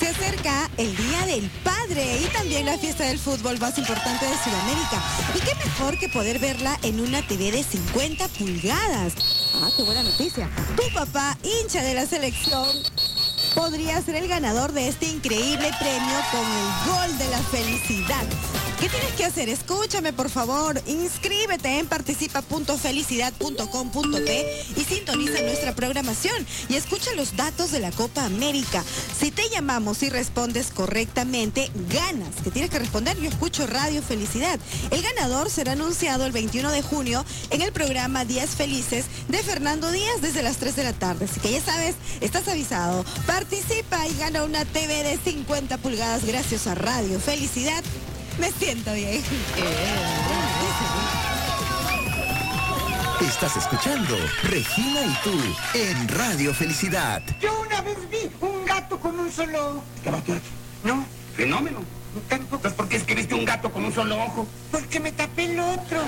acerca el Día del Padre y también la fiesta del fútbol más importante de Sudamérica. Y qué mejor que poder verla en una TV de 50 pulgadas. Ah, qué buena noticia. Tu papá, hincha de la selección, podría ser el ganador de este increíble premio con el gol de la felicidad. ¿Qué tienes que hacer? Escúchame, por favor. Inscríbete en participa.felicidad.com.p y sintoniza nuestra programación y escucha los datos de la Copa América. Si te llamamos y respondes correctamente, ganas. ¿Qué tienes que responder? Yo escucho Radio Felicidad. El ganador será anunciado el 21 de junio en el programa Días Felices de Fernando Díaz desde las 3 de la tarde. Así que ya sabes, estás avisado. Participa y gana una TV de 50 pulgadas gracias a Radio Felicidad. Me siento bien. Estás escuchando Regina y tú en Radio Felicidad. Yo una vez vi un gato con un solo ojo. ¿Qué va tú? No, Fenómeno. tampoco. Entonces, ¿por qué es que viste un gato con un solo ojo? Porque me tapé el otro.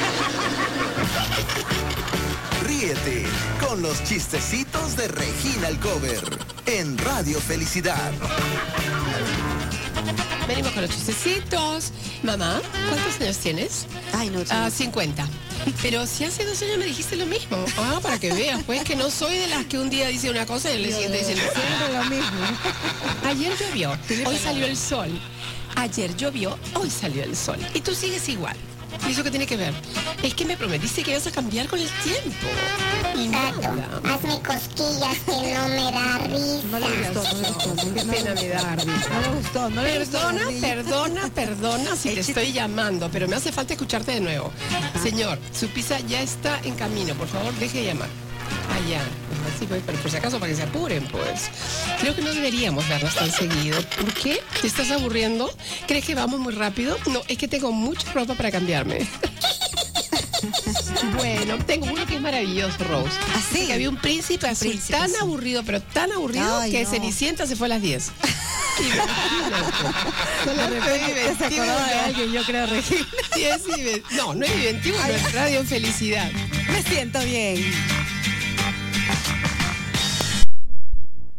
Ríete con los chistecitos de Regina Alcover en Radio Felicidad. Venimos con los chistecitos. Mamá, ¿cuántos años tienes? Ay, no. 50. Pero si hace 2 años me dijiste lo mismo. Ah, para que veas, pues, que no soy de las que un día dice una cosa y el siguiente dice lo mismo. Ayer llovió, hoy salió el sol. Ayer llovió, hoy salió el sol. Y tú sigues igual. ¿Y eso qué tiene que ver? Es que me prometiste que ibas a cambiar con el tiempo. Y nada. Hazme cosquillas que no me da risa. No le gustó. Qué pena me da, Arby. No le gustó. Perdona si te estoy llamando, pero me hace falta escucharte de nuevo. Señor, su pizza ya está en camino. Por favor, deje de llamar. Allá. Así voy, pero por si acaso, para que se apuren, pues. Creo que no deberíamos vernos tan seguido. ¿Por qué? ¿Te estás aburriendo? ¿Crees que vamos muy rápido? No, es que tengo mucha ropa para cambiarme. Bueno, tengo uno que es maravilloso, Rose. ¿Así? Que había un príncipe azul tan aburrido, pero tan aburrido, Ay, que no. Cenicienta se fue a las 10. De repente se acordaba de alguien, yo creo, Regina. No es 21, no es Radio Felicidad. Me siento bien.